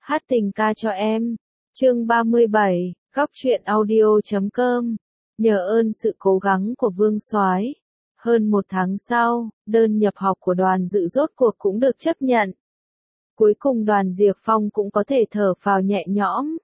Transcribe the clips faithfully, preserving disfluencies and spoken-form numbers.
Hát tình ca cho em. Chương ba mươi bảy, góc truyện audio chấm com. Nhờ ơn sự cố gắng của Vương Soái, hơn một tháng sau, đơn nhập học của Đoàn Dự rốt cuộc cũng được chấp nhận. Cuối cùng Đoàn Diệp Phong cũng có thể thở phào nhẹ nhõm.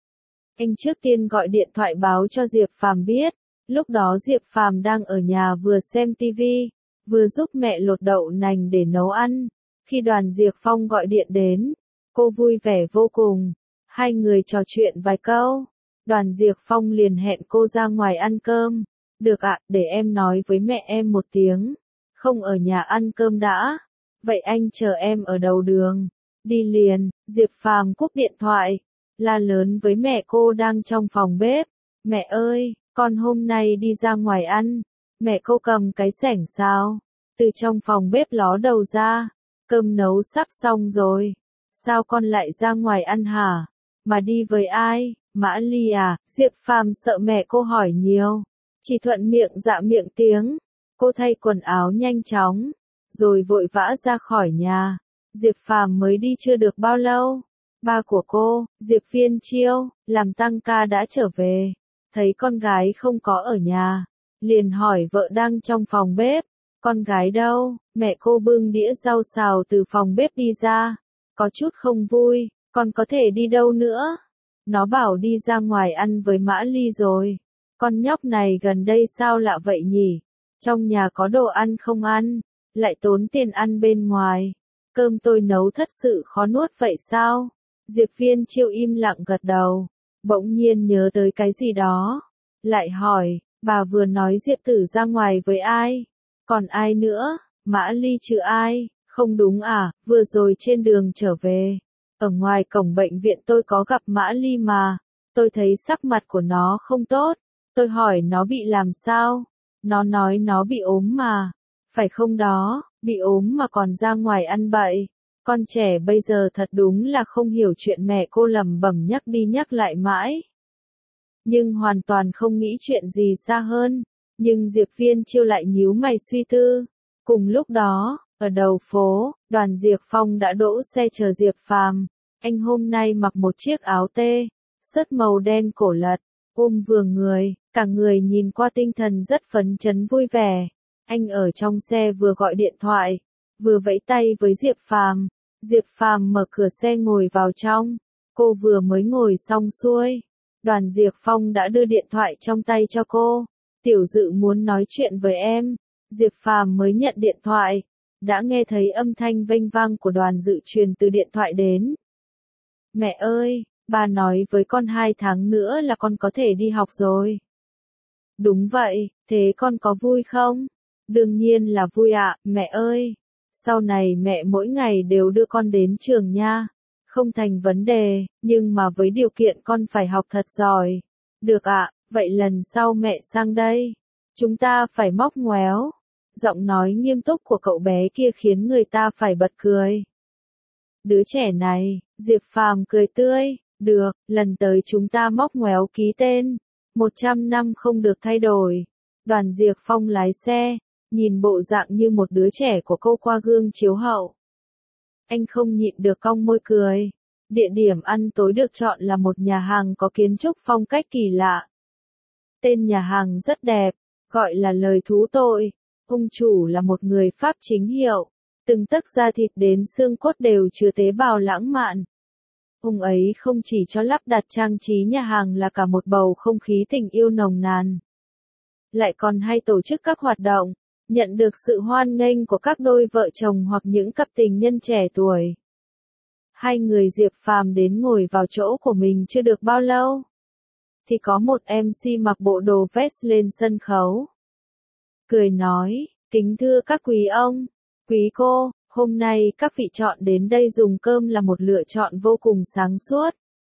Anh trước tiên gọi điện thoại báo cho Diệp Phàm biết, lúc đó Diệp Phàm đang ở nhà vừa xem tivi, vừa giúp mẹ lột đậu nành để nấu ăn. Khi Đoàn Diệp Phong gọi điện đến, cô vui vẻ vô cùng, hai người trò chuyện vài câu. Đoàn Diệp Phong liền hẹn cô ra ngoài ăn cơm. Được ạ, để em nói với mẹ em một tiếng, không ở nhà ăn cơm đã. Vậy anh chờ em ở đầu đường. Đi liền. Diệp Phàm cúp điện thoại, la lớn với mẹ cô đang trong phòng bếp. Mẹ ơi, con hôm nay đi ra ngoài ăn. Mẹ cô cầm cái xẻng xào, từ trong phòng bếp ló đầu ra. Cơm nấu sắp xong rồi. Sao con lại ra ngoài ăn hả? Mà đi với ai? Mã Ly à? Diệp Phàm sợ mẹ cô hỏi nhiều, chỉ thuận miệng dạ miệng tiếng. Cô thay quần áo nhanh chóng, rồi vội vã ra khỏi nhà. Diệp Phàm mới đi chưa được bao lâu, ba của cô, Diệp Viên Chiêu, làm tăng ca đã trở về. Thấy con gái không có ở nhà, liền hỏi vợ đang trong phòng bếp. Con gái đâu? Mẹ cô bưng đĩa rau xào từ phòng bếp đi ra, có chút không vui. Con có thể đi đâu nữa? Nó bảo đi ra ngoài ăn với Mã Ly rồi. Con nhóc này gần đây sao lạ vậy nhỉ? Trong nhà có đồ ăn không ăn, lại tốn tiền ăn bên ngoài. Cơm tôi nấu thật sự khó nuốt vậy sao? Diệp Viên Chiêu im lặng gật đầu, bỗng nhiên nhớ tới cái gì đó, lại hỏi, bà vừa nói Diệp Tử ra ngoài với ai? Còn ai nữa? Mã Ly chứ ai? Không đúng à, vừa rồi trên đường trở về, ở ngoài cổng bệnh viện tôi có gặp Mã Ly mà. Tôi thấy sắc mặt của nó không tốt. Tôi hỏi nó bị làm sao? Nó nói nó bị ốm mà. Phải không đó, bị ốm mà còn ra ngoài ăn bậy. Con trẻ bây giờ thật đúng là không hiểu chuyện, mẹ cô lẩm bẩm nhắc đi nhắc lại mãi, nhưng hoàn toàn không nghĩ chuyện gì xa hơn. Nhưng Diệp Viên Chiêu lại nhíu mày suy tư. Cùng lúc đó, ở đầu phố, Đoàn Diệp Phong đã đỗ xe chờ Diệp Phàm. Anh hôm nay mặc một chiếc áo tê, sớt màu đen cổ lật, ôm vừa người, cả người nhìn qua tinh thần rất phấn chấn vui vẻ. Anh ở trong xe vừa gọi điện thoại, vừa vẫy tay với Diệp Phàm. Diệp Phàm mở cửa xe ngồi vào trong. Cô vừa mới ngồi xong xuôi, Đoàn Diệp Phong đã đưa điện thoại trong tay cho cô. Tiểu Dự muốn nói chuyện với em. Diệp Phàm mới nhận điện thoại, đã nghe thấy âm thanh vênh vang của Đoàn Dự truyền từ điện thoại đến. Mẹ ơi, bà nói với con hai tháng nữa là con có thể đi học rồi. Đúng vậy, thế con có vui không? Đương nhiên là vui ạ, mẹ ơi. Sau này mẹ mỗi ngày đều đưa con đến trường nha. Không thành vấn đề, nhưng mà với điều kiện con phải học thật giỏi. Được ạ, vậy lần sau mẹ sang đây, chúng ta phải móc ngoéo. Giọng nói nghiêm túc của cậu bé kia khiến người ta phải bật cười. Đứa trẻ này, Diệp Phàm cười tươi, được, lần tới chúng ta móc ngoéo ký tên. Một trăm năm không được thay đổi. Đoàn Diệp Phong lái xe, nhìn bộ dạng như một đứa trẻ của cô qua gương chiếu hậu. Anh không nhịn được cong môi cười. Địa điểm ăn tối được chọn là một nhà hàng có kiến trúc phong cách kỳ lạ. Tên nhà hàng rất đẹp, gọi là Lời Thú Tội. Ông chủ là một người Pháp chính hiệu, từng tấc da thịt đến xương cốt đều chứa tế bào lãng mạn. Ông ấy không chỉ cho lắp đặt trang trí nhà hàng là cả một bầu không khí tình yêu nồng nàn, lại còn hay tổ chức các hoạt động, nhận được sự hoan nghênh của các đôi vợ chồng hoặc những cặp tình nhân trẻ tuổi. Hai người Diệp Phàm đến ngồi vào chỗ của mình chưa được bao lâu, thì có một em xê mặc bộ đồ vest lên sân khấu. Cười nói, kính thưa các quý ông, quý cô, hôm nay các vị chọn đến đây dùng cơm là một lựa chọn vô cùng sáng suốt.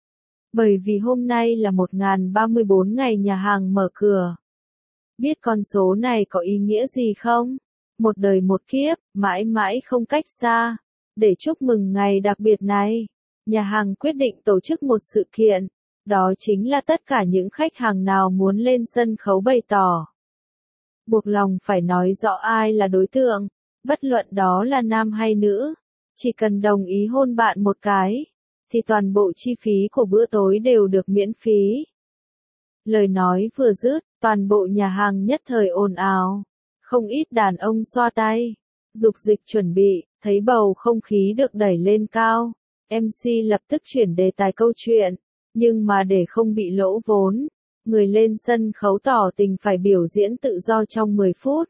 Bởi vì hôm nay là một nghìn ba mươi bốn ngày nhà hàng mở cửa. Biết con số này có ý nghĩa gì không? Một đời một kiếp, mãi mãi không cách xa. Để chúc mừng ngày đặc biệt này, nhà hàng quyết định tổ chức một sự kiện. Đó chính là tất cả những khách hàng nào muốn lên sân khấu bày tỏ, buộc lòng phải nói rõ ai là đối tượng, bất luận đó là nam hay nữ, chỉ cần đồng ý hôn bạn một cái, thì toàn bộ chi phí của bữa tối đều được miễn phí. Lời nói vừa dứt, toàn bộ nhà hàng nhất thời ồn ào. Không ít đàn ông xoa tay, dục dịch chuẩn bị, thấy bầu không khí được đẩy lên cao. em xê lập tức chuyển đề tài câu chuyện, nhưng mà để không bị lỗ vốn, người lên sân khấu tỏ tình phải biểu diễn tự do trong mười phút.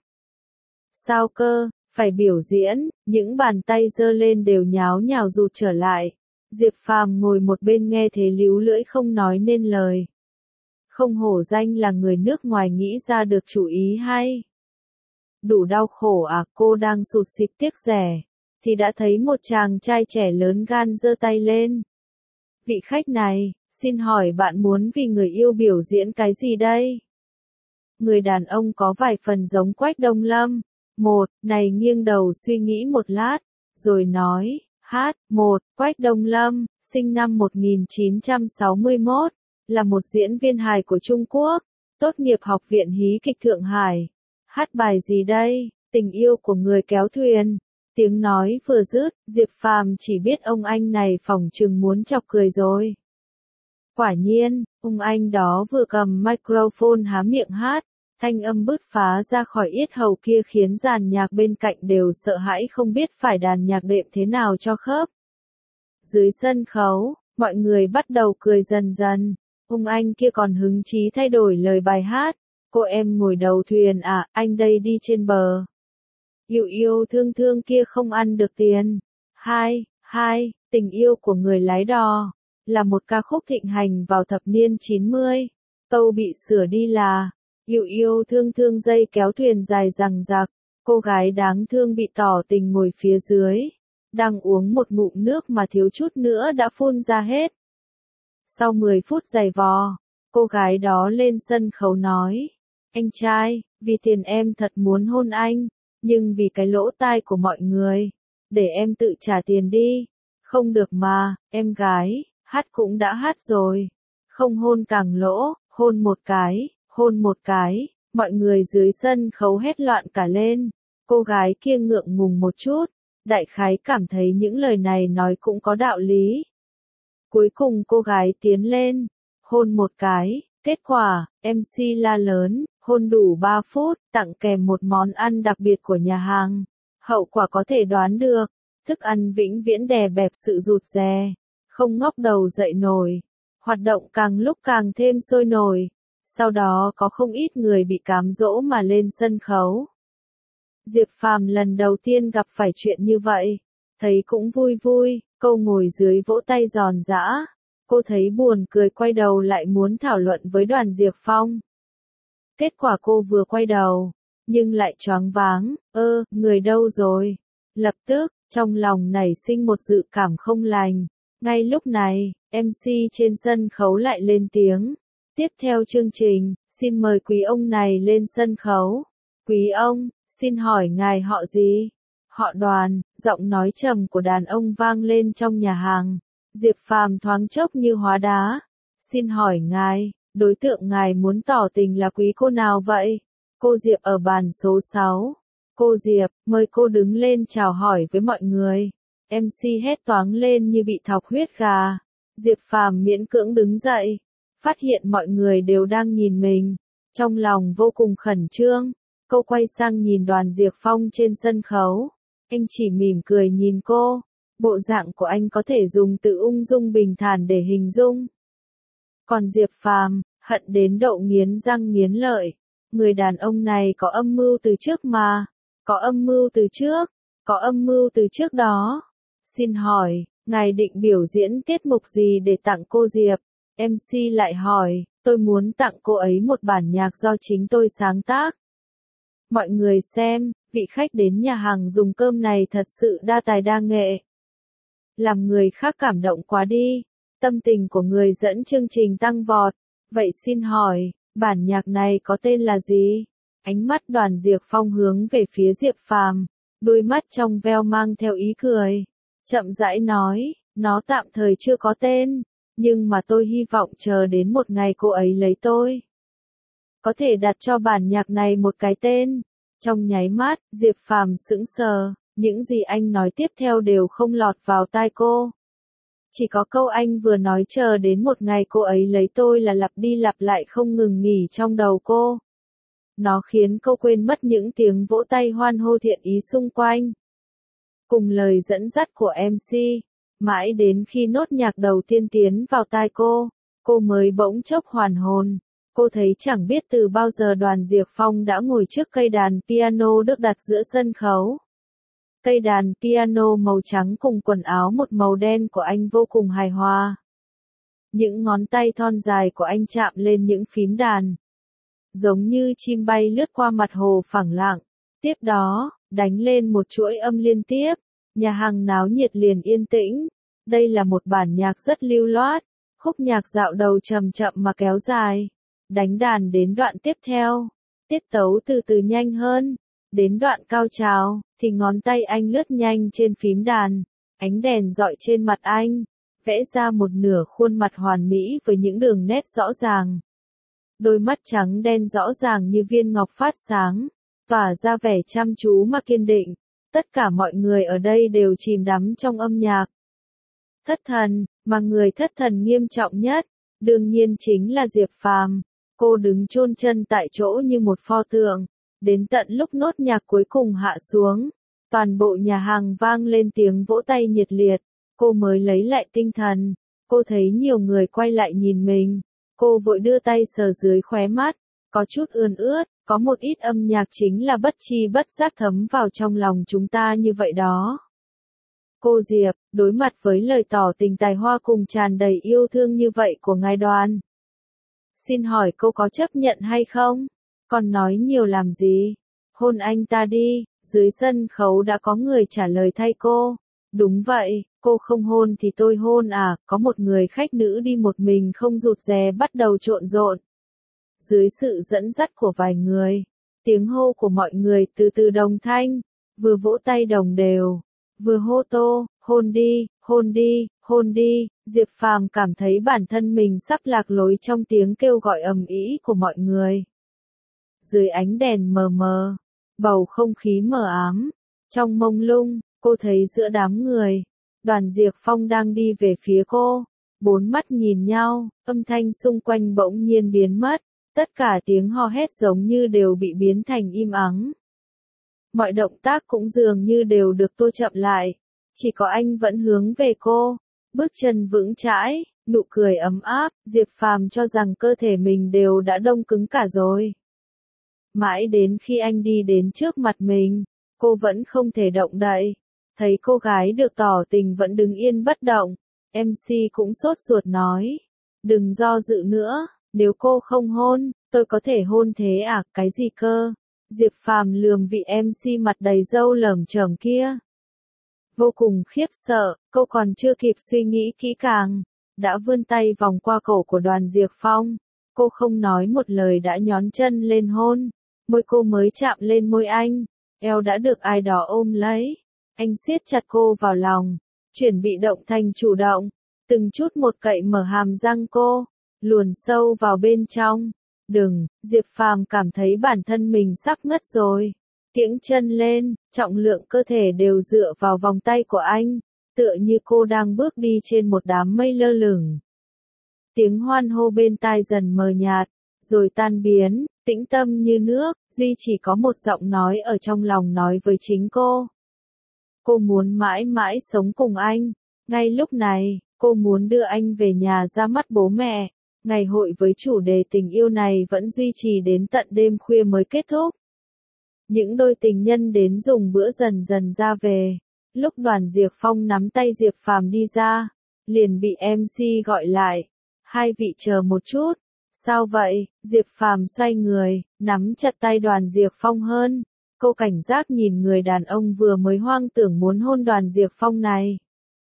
Sao cơ, phải biểu diễn, những bàn tay giơ lên đều nháo nhào rụt trở lại. Diệp Phàm ngồi một bên nghe thế líu lưỡi không nói nên lời. Không hổ danh là người nước ngoài nghĩ ra được chủ ý hay. Đủ đau khổ à, cô đang sụt sịt tiếc rẻ, thì đã thấy một chàng trai trẻ lớn gan giơ tay lên. Vị khách này, xin hỏi bạn muốn vì người yêu biểu diễn cái gì đây? Người đàn ông có vài phần giống Quách Đông Lâm. Một, này nghiêng đầu suy nghĩ một lát, rồi nói, hát, một, Quách Đông Lâm, sinh năm một nghìn chín trăm sáu mươi mốt, là một diễn viên hài của Trung Quốc, tốt nghiệp Học viện Hí kịch Thượng Hải. Hát bài gì đây? Tình yêu của người kéo thuyền. Tiếng nói vừa dứt, Diệp Phàm chỉ biết ông anh này phỏng chừng muốn chọc cười rồi. Quả nhiên, ông anh đó vừa cầm microphone há miệng hát, thanh âm bứt phá ra khỏi yết hầu kia khiến dàn nhạc bên cạnh đều sợ hãi không biết phải đàn nhạc đệm thế nào cho khớp. Dưới sân khấu, mọi người bắt đầu cười dần dần, ông anh kia còn hứng chí thay đổi lời bài hát. Cô em ngồi đầu thuyền à, anh đây đi trên bờ. Yêu yêu thương thương kia không ăn được tiền. Hai, hai, tình yêu của người lái đò, là một ca khúc thịnh hành vào thập niên chín mươi. Câu bị sửa đi là, yêu yêu thương thương dây kéo thuyền dài dằng dặc, cô gái đáng thương bị tỏ tình ngồi phía dưới, đang uống một ngụm nước mà thiếu chút nữa đã phun ra hết. Sau mười phút giày vò, cô gái đó lên sân khấu nói, anh trai, vì tiền em thật muốn hôn anh, nhưng vì cái lỗ tai của mọi người, để em tự trả tiền đi. Không được mà, em gái, hát cũng đã hát rồi. Không hôn càng lỗ, hôn một cái, hôn một cái, mọi người dưới sân khấu hét loạn cả lên. Cô gái kia ngượng ngùng một chút, đại khái cảm thấy những lời này nói cũng có đạo lý. Cuối cùng cô gái tiến lên, hôn một cái, kết quả, em xê la lớn, hôn đủ ba phút, tặng kèm một món ăn đặc biệt của nhà hàng. Hậu quả có thể đoán được, thức ăn vĩnh viễn đè bẹp sự rụt rè, không ngóc đầu dậy nổi. Hoạt động càng lúc càng thêm sôi nổi, sau đó có không ít người bị cám dỗ mà lên sân khấu. Diệp Phàm lần đầu tiên gặp phải chuyện như vậy, thấy cũng vui vui, cô ngồi dưới vỗ tay giòn giã. Cô thấy buồn cười quay đầu lại muốn thảo luận với Đoàn Diệp Phong. Kết quả cô vừa quay đầu, nhưng lại choáng váng, ơ, người đâu rồi? Lập tức, trong lòng nảy sinh một dự cảm không lành. Ngay lúc này, em xê trên sân khấu lại lên tiếng. Tiếp theo chương trình, xin mời quý ông này lên sân khấu. Quý ông, xin hỏi ngài họ gì? Họ Đoàn, giọng nói trầm của đàn ông vang lên trong nhà hàng. Diệp Phàm thoáng chốc như hóa đá. Xin hỏi ngài, đối tượng ngài muốn tỏ tình là quý cô nào vậy? Cô Diệp ở bàn số sáu. Cô Diệp, mời cô đứng lên chào hỏi với mọi người. em xê hét toáng lên như bị thọc huyết gà. Diệp Phàm miễn cưỡng đứng dậy, phát hiện mọi người đều đang nhìn mình, trong lòng vô cùng khẩn trương. Cô quay sang nhìn Đoàn Diệp Phong trên sân khấu. Anh chỉ mỉm cười nhìn cô. Bộ dạng của anh có thể dùng từ ung dung bình thản để hình dung. Còn Diệp Phàm, hận đến độ nghiến răng nghiến lợi. Người đàn ông này có âm mưu từ trước mà. Có âm mưu từ trước. Có âm mưu từ trước đó. Xin hỏi, ngài định biểu diễn tiết mục gì để tặng cô Diệp? em xê lại hỏi, tôi muốn tặng cô ấy một bản nhạc do chính tôi sáng tác. Mọi người xem, vị khách đến nhà hàng dùng cơm này thật sự đa tài đa nghệ. Làm người khác cảm động quá đi. Tâm tình của người dẫn chương trình tăng vọt. Vậy xin hỏi, bản nhạc này có tên là gì? Ánh mắt Đoàn Diệp Phong hướng về phía Diệp Phàm, đôi mắt trong veo mang theo ý cười. Chậm rãi nói, nó tạm thời chưa có tên, nhưng mà tôi hy vọng chờ đến một ngày cô ấy lấy tôi. Có thể đặt cho bản nhạc này một cái tên. Trong nháy mắt, Diệp Phàm sững sờ, những gì anh nói tiếp theo đều không lọt vào tai cô. Chỉ có câu anh vừa nói chờ đến một ngày cô ấy lấy tôi là lặp đi lặp lại không ngừng nghỉ trong đầu cô. Nó khiến cô quên mất những tiếng vỗ tay hoan hô thiện ý xung quanh. Cùng lời dẫn dắt của em xê, mãi đến khi nốt nhạc đầu tiên tiến vào tai cô, cô mới bỗng chốc hoàn hồn. Cô thấy chẳng biết từ bao giờ Đoàn Diệc Phong đã ngồi trước cây đàn piano được đặt giữa sân khấu. Cây đàn piano màu trắng cùng quần áo một màu đen của anh vô cùng hài hòa. Những ngón tay thon dài của anh chạm lên những phím đàn, giống như chim bay lướt qua mặt hồ phẳng lặng. Tiếp đó, đánh lên một chuỗi âm liên tiếp, nhà hàng náo nhiệt liền yên tĩnh. Đây là một bản nhạc rất lưu loát, khúc nhạc dạo đầu chậm chậm mà kéo dài. Đánh đàn đến đoạn tiếp theo, tiết tấu từ từ nhanh hơn. Đến đoạn cao trào, thì ngón tay anh lướt nhanh trên phím đàn, ánh đèn rọi trên mặt anh, vẽ ra một nửa khuôn mặt hoàn mỹ với những đường nét rõ ràng. Đôi mắt trắng đen rõ ràng như viên ngọc phát sáng, tỏa ra vẻ chăm chú mà kiên định. Tất cả mọi người ở đây đều chìm đắm trong âm nhạc. Thất thần, mà người thất thần nghiêm trọng nhất, đương nhiên chính là Diệp Phàm. Cô đứng chôn chân tại chỗ như một pho tượng. Đến tận lúc nốt nhạc cuối cùng hạ xuống, toàn bộ nhà hàng vang lên tiếng vỗ tay nhiệt liệt, cô mới lấy lại tinh thần. Cô thấy nhiều người quay lại nhìn mình, cô vội đưa tay sờ dưới khóe mắt, có chút ươn ướt, có một ít âm nhạc chính là bất chi bất giác thấm vào trong lòng chúng ta như vậy đó. Cô Diệp, đối mặt với lời tỏ tình tài hoa cùng tràn đầy yêu thương như vậy của ngài Đoàn, xin hỏi cô có chấp nhận hay không? Còn nói nhiều làm gì? Hôn anh ta đi. Dưới sân khấu đã có người trả lời thay cô. Đúng vậy, cô không hôn thì tôi hôn à? Có một người khách nữ đi một mình không rụt rè bắt đầu trộn rộn. Dưới sự dẫn dắt của vài người, tiếng hô của mọi người từ từ đồng thanh, vừa vỗ tay đồng đều, vừa hô tô, hôn đi, hôn đi, hôn đi. Diệp Phàm cảm thấy bản thân mình sắp lạc lối trong tiếng kêu gọi ầm ĩ của mọi người. Dưới ánh đèn mờ mờ, bầu không khí mờ ám, trong mông lung, cô thấy giữa đám người, Đoàn Diệc Phong đang đi về phía cô. Bốn mắt nhìn nhau, âm thanh xung quanh bỗng nhiên biến mất, tất cả tiếng hò hét giống như đều bị biến thành im ắng. Mọi động tác cũng dường như đều được tô chậm lại, chỉ có anh vẫn hướng về cô, bước chân vững chãi, nụ cười ấm áp. Diệp Phàm cho rằng cơ thể mình đều đã đông cứng cả rồi. Mãi đến khi anh đi đến trước mặt mình, cô vẫn không thể động đậy. Thấy cô gái được tỏ tình vẫn đứng yên bất động, em xê cũng sốt ruột nói. Đừng do dự nữa, nếu cô không hôn, tôi có thể hôn thế à? Cái gì cơ? Diệp Phàm lườm vị em xê mặt đầy râu lởm chởm kia. Vô cùng khiếp sợ, cô còn chưa kịp suy nghĩ kỹ càng, đã vươn tay vòng qua cổ của Đoàn Diệc Phong. Cô không nói một lời đã nhón chân lên hôn. Môi cô mới chạm lên môi anh, eo đã được ai đó ôm lấy. Anh siết chặt cô vào lòng, chuyển bị động thành chủ động, từng chút một cậy mở hàm răng cô, luồn sâu vào bên trong. Đừng, Diệp Phàm cảm thấy bản thân mình sắp ngất rồi. Kiễng chân lên, trọng lượng cơ thể đều dựa vào vòng tay của anh, tựa như cô đang bước đi trên một đám mây lơ lửng. Tiếng hoan hô bên tai dần mờ nhạt, rồi tan biến, tĩnh tâm như nước, duy chỉ có một giọng nói ở trong lòng nói với chính cô. Cô muốn mãi mãi sống cùng anh. Ngay lúc này, cô muốn đưa anh về nhà ra mắt bố mẹ. Ngày hội với chủ đề tình yêu này vẫn duy trì đến tận đêm khuya mới kết thúc. Những đôi tình nhân đến dùng bữa dần dần ra về. Lúc Đoàn Diệc Phong nắm tay Diệp Phàm đi ra, liền bị em xê gọi lại. Hai vị chờ một chút. Sao vậy? Diệp Phàm xoay người, nắm chặt tay Đoàn Diệc Phong hơn. Cô cảnh giác nhìn người đàn ông vừa mới hoang tưởng muốn hôn Đoàn Diệc Phong này.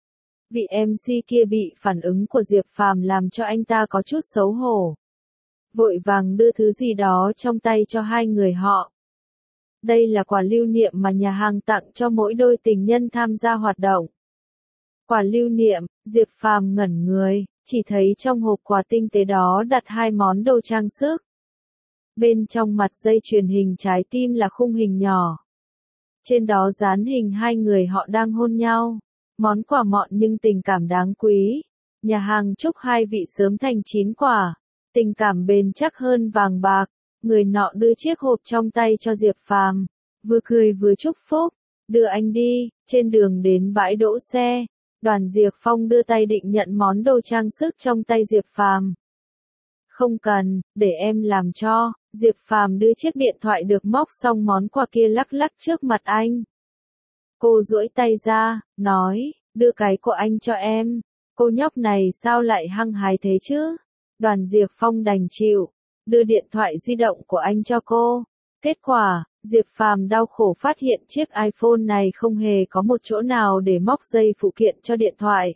Vị em xê kia bị phản ứng của Diệp Phàm làm cho anh ta có chút xấu hổ. Vội vàng đưa thứ gì đó trong tay cho hai người họ. Đây là quà lưu niệm mà nhà hàng tặng cho mỗi đôi tình nhân tham gia hoạt động. Quà lưu niệm, Diệp Phàm ngẩn người, chỉ thấy trong hộp quà tinh tế đó đặt hai món đồ trang sức. Bên trong mặt dây chuyền hình trái tim là khung hình nhỏ. Trên đó dán hình hai người họ đang hôn nhau. Món quà mọn nhưng tình cảm đáng quý. Nhà hàng chúc hai vị sớm thành chín quả. Tình cảm bền chắc hơn vàng bạc. Người nọ đưa chiếc hộp trong tay cho Diệp Phàm, vừa cười vừa chúc phúc. Đưa anh đi. Trên đường đến bãi đỗ xe, Đoàn Diệp Phong đưa tay định nhận món đồ trang sức trong tay Diệp Phàm. Không cần, để em làm cho. Diệp Phàm đưa chiếc điện thoại được móc xong món quà kia lắc lắc trước mặt anh. Cô duỗi tay ra, nói, đưa cái của anh cho em. Cô nhóc này sao lại hăng hái thế chứ? Đoàn Diệp Phong đành chịu, đưa điện thoại di động của anh cho cô. Kết quả, Diệp Phàm đau khổ phát hiện chiếc iPhone này không hề có một chỗ nào để móc dây phụ kiện cho điện thoại.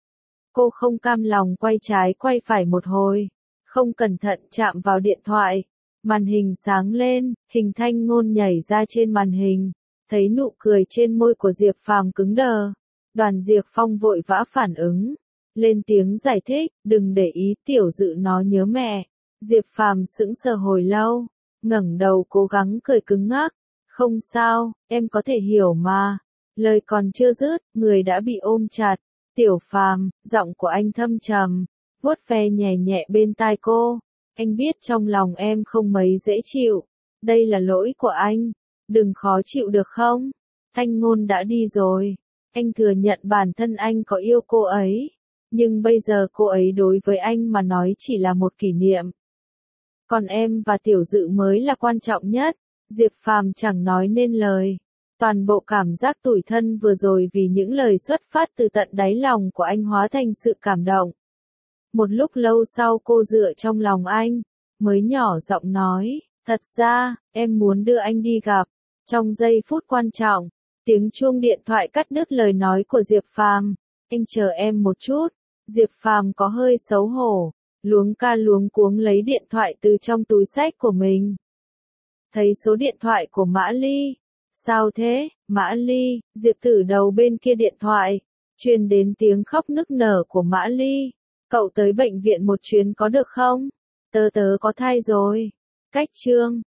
Cô không cam lòng quay trái quay phải một hồi, không cẩn thận chạm vào điện thoại. Màn hình sáng lên, hình Thanh Ngôn nhảy ra trên màn hình, thấy nụ cười trên môi của Diệp Phàm cứng đờ. Đoàn Diệp Phong vội vã phản ứng, lên tiếng giải thích, đừng để ý tiểu dự nó nhớ mẹ. Diệp Phàm sững sờ hồi lâu, ngẩng đầu cố gắng cười cứng ngắc, không sao, em có thể hiểu mà. Lời còn chưa dứt, người đã bị ôm chặt. Tiểu Phàm, giọng của anh thâm trầm, vuốt ve nhẹ nhẹ bên tai cô. Anh biết trong lòng em không mấy dễ chịu, đây là lỗi của anh, đừng khó chịu được không? Thanh Ngôn đã đi rồi, anh thừa nhận bản thân anh có yêu cô ấy, nhưng bây giờ cô ấy đối với anh mà nói chỉ là một kỷ niệm. Còn em và tiểu dự mới là quan trọng nhất. Diệp Phàm chẳng nói nên lời. Toàn bộ cảm giác tủi thân vừa rồi vì những lời xuất phát từ tận đáy lòng của anh hóa thành sự cảm động. Một lúc lâu sau cô dựa trong lòng anh, mới nhỏ giọng nói, thật ra, em muốn đưa anh đi gặp. Trong giây phút quan trọng, tiếng chuông điện thoại cắt đứt lời nói của Diệp Phàm. Anh chờ em một chút. Diệp Phàm có hơi xấu hổ, luống ca luống cuống lấy điện thoại từ trong túi xách của mình. Thấy số điện thoại của Mã Ly. Sao thế, Mã Ly? Diệp Tử đầu bên kia điện thoại, truyền đến tiếng khóc nức nở của Mã Ly. Cậu tới bệnh viện một chuyến có được không? Tớ tớ có thai rồi. Cách chương